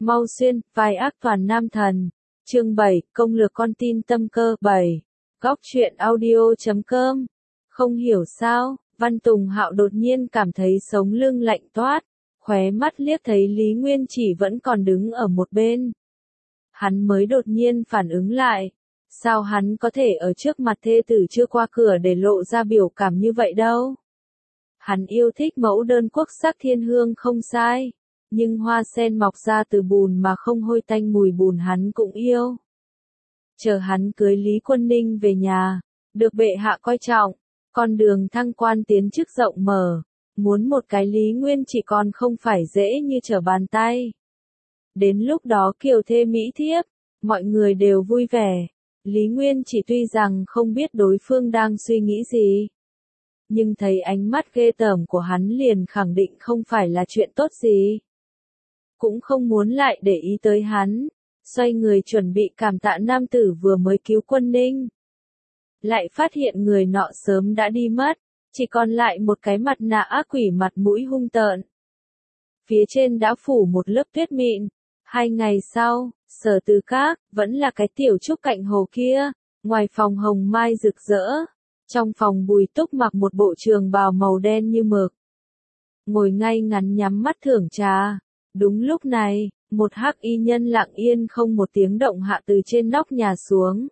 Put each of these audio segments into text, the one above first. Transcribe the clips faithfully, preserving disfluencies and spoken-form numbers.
Mau Xuyên, vai ác toàn nam thần. Chương bảy, công lược con tin tâm cơ. bảy. Góc truyện audio chấm com. Không hiểu sao, Văn Tùng Hạo đột nhiên cảm thấy sống lưng lạnh toát, khóe mắt liếc thấy Lý Nguyên Chỉ vẫn còn đứng ở một bên. Hắn mới đột nhiên phản ứng lại, sao hắn có thể ở trước mặt thê tử chưa qua cửa để lộ ra biểu cảm như vậy đâu. Hắn yêu thích mẫu đơn quốc sắc thiên hương không sai, nhưng hoa sen mọc ra từ bùn mà không hôi tanh mùi bùn hắn cũng yêu. Chờ hắn cưới Lý Quân Ninh về nhà, được bệ hạ coi trọng, con đường thăng quan tiến chức rộng mở, muốn một cái Lý Nguyên chỉ còn không phải dễ như trở bàn tay. Đến lúc đó kiều thê mỹ thiếp, mọi người đều vui vẻ. Lý Nguyên chỉ tuy rằng không biết đối phương đang suy nghĩ gì, nhưng thấy ánh mắt ghê tởm của hắn liền khẳng định không phải là chuyện tốt gì. Cũng không muốn lại để ý tới hắn, xoay người chuẩn bị cảm tạ nam tử vừa mới cứu Quân Ninh. Lại phát hiện người nọ sớm đã đi mất, chỉ còn lại một cái mặt nạ ác quỷ mặt mũi hung tợn. Phía trên đã phủ một lớp tuyết mịn. Hai ngày sau, Sở Từ Các, vẫn là cái tiểu trúc cạnh hồ kia, ngoài phòng hồng mai rực rỡ, trong phòng Bùi Túc mặc một bộ trường bào màu đen như mực. Ngồi ngay ngắn nhắm mắt thưởng trà. Đúng lúc này, một hắc y nhân lặng yên không một tiếng động hạ từ trên nóc nhà xuống.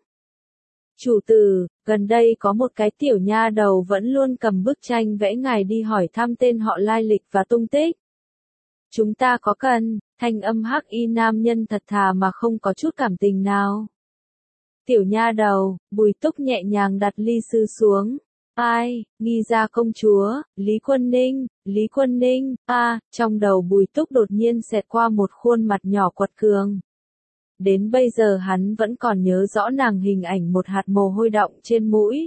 Chủ tử, gần đây có một cái tiểu nha đầu vẫn luôn cầm bức tranh vẽ ngài đi hỏi thăm tên họ lai lịch và tung tích. Chúng ta có cần, thanh âm hắc y nam nhân thật thà mà không có chút cảm tình nào. Tiểu nha đầu, Bùi Túc nhẹ nhàng đặt ly sư xuống. Ai, nghi ra công chúa, Lý Quân Ninh, Lý Quân Ninh, a, à, trong đầu Bùi Túc đột nhiên xẹt qua một khuôn mặt nhỏ quật cường. Đến bây giờ hắn vẫn còn nhớ rõ nàng hình ảnh một hạt mồ hôi đọng trên mũi.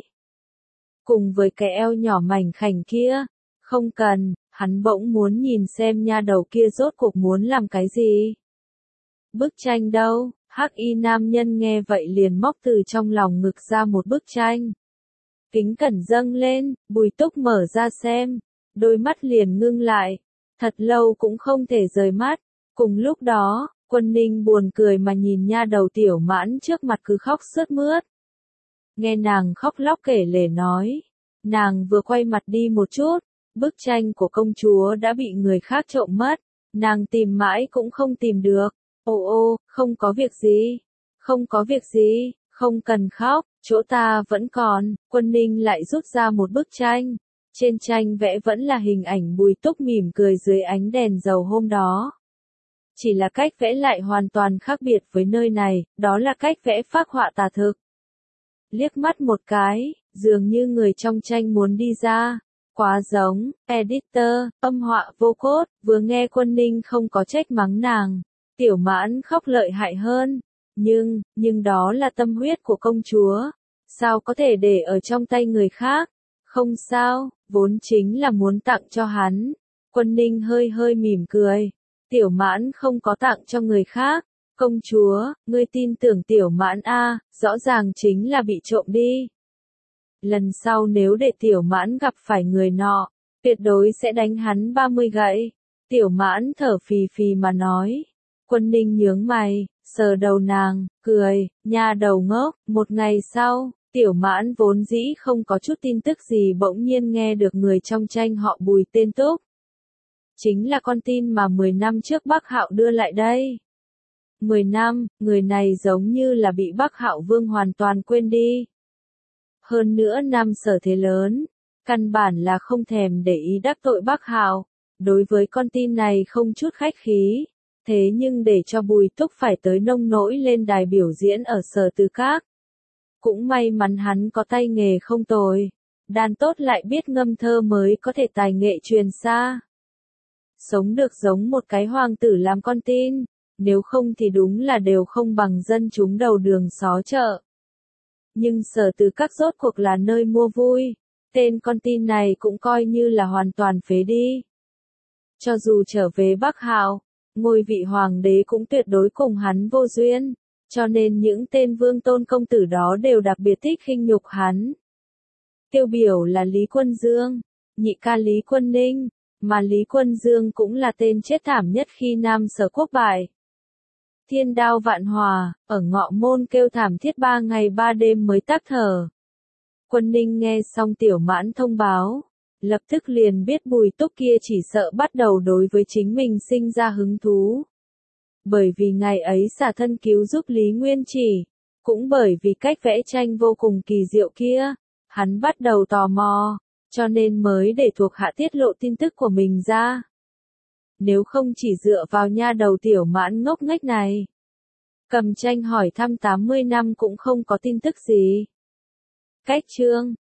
Cùng với cái eo nhỏ mảnh khảnh kia, không cần, hắn bỗng muốn nhìn xem nha đầu kia rốt cuộc muốn làm cái gì. Bức tranh đâu, hắc y nam nhân nghe vậy liền móc từ trong lòng ngực ra một bức tranh. Kính cẩn dâng lên, Bùi Túc mở ra xem, đôi mắt liền ngưng lại, thật lâu cũng không thể rời mắt. Cùng lúc đó, Quân Ninh buồn cười mà nhìn nha đầu Tiểu Mãn trước mặt cứ khóc sướt mướt. Nghe nàng khóc lóc kể lể nói, nàng vừa quay mặt đi một chút, bức tranh của công chúa đã bị người khác trộm mất, nàng tìm mãi cũng không tìm được. Ô ô, không có việc gì, không có việc gì, không cần khóc, chỗ ta vẫn còn. Quân Ninh lại rút ra một bức tranh, trên tranh vẽ vẫn là hình ảnh Bùi Túc mỉm cười dưới ánh đèn dầu hôm đó. Chỉ là cách vẽ lại hoàn toàn khác biệt với nơi này, đó là cách vẽ phác họa tà thực. Liếc mắt một cái, dường như người trong tranh muốn đi ra. Quá giống, editor, âm họa vô cốt. Vừa nghe Quân Ninh không có trách mắng nàng, Tiểu Mãn khóc lợi hại hơn. Nhưng, nhưng đó là tâm huyết của công chúa, sao có thể để ở trong tay người khác? Không sao, vốn chính là muốn tặng cho hắn. Quân Ninh hơi hơi mỉm cười. Tiểu Mãn không có tặng cho người khác. Công chúa, ngươi tin tưởng Tiểu Mãn a, rõ ràng chính là bị trộm đi. Lần sau nếu để Tiểu Mãn gặp phải người nọ, tuyệt đối sẽ đánh hắn ba mươi gậy. Tiểu Mãn thở phì phì mà nói. Quân Ninh nhướng mày, sờ đầu nàng, cười, nha đầu ngốc. Một ngày sau, Tiểu Mãn vốn dĩ không có chút tin tức gì bỗng nhiên nghe được người trong tranh họ Bùi tên Túc. Chính là con tin mà mười năm trước Bắc Hạo đưa lại đây. mười năm, người này giống như là bị Bắc Hạo Vương hoàn toàn quên đi. Hơn nữa năm Sở thế lớn, căn bản là không thèm để ý đắc tội Bắc Hạo, đối với con tin này không chút khách khí. Thế nhưng để cho Bùi Túc phải tới nông nỗi lên đài biểu diễn ở Sở Từ Các. Cũng may mắn hắn có tay nghề không tồi, đàn tốt lại biết ngâm thơ mới có thể tài nghệ truyền xa. Sống được giống một cái hoàng tử làm con tin, nếu không thì đúng là đều không bằng dân chúng đầu đường xó chợ. Nhưng Sở Từ Các rốt cuộc là nơi mua vui, tên con tin này cũng coi như là hoàn toàn phế đi. Cho dù trở về Bắc Hạo, ngôi vị hoàng đế cũng tuyệt đối cùng hắn vô duyên, cho nên những tên vương tôn công tử đó đều đặc biệt thích khinh nhục hắn. Tiêu biểu là Lý Quân Dương, nhị ca Lý Quân Ninh, mà Lý Quân Dương cũng là tên chết thảm nhất khi Nam Sở quốc bại. Thiên đao vạn hòa, ở Ngọ Môn kêu thảm thiết ba ngày ba đêm mới tắc thở. Quân Ninh nghe xong Tiểu Mãn thông báo, lập tức liền biết Bùi Túc kia chỉ sợ bắt đầu đối với chính mình sinh ra hứng thú. Bởi vì ngày ấy xả thân cứu giúp Lý Nguyên Chỉ, cũng bởi vì cách vẽ tranh vô cùng kỳ diệu kia, hắn bắt đầu tò mò, cho nên mới để thuộc hạ tiết lộ tin tức của mình ra. Nếu không chỉ dựa vào nha đầu Tiểu Mãn ngốc nghếch này, cầm tranh hỏi thăm tám mươi năm cũng không có tin tức gì. Cách chương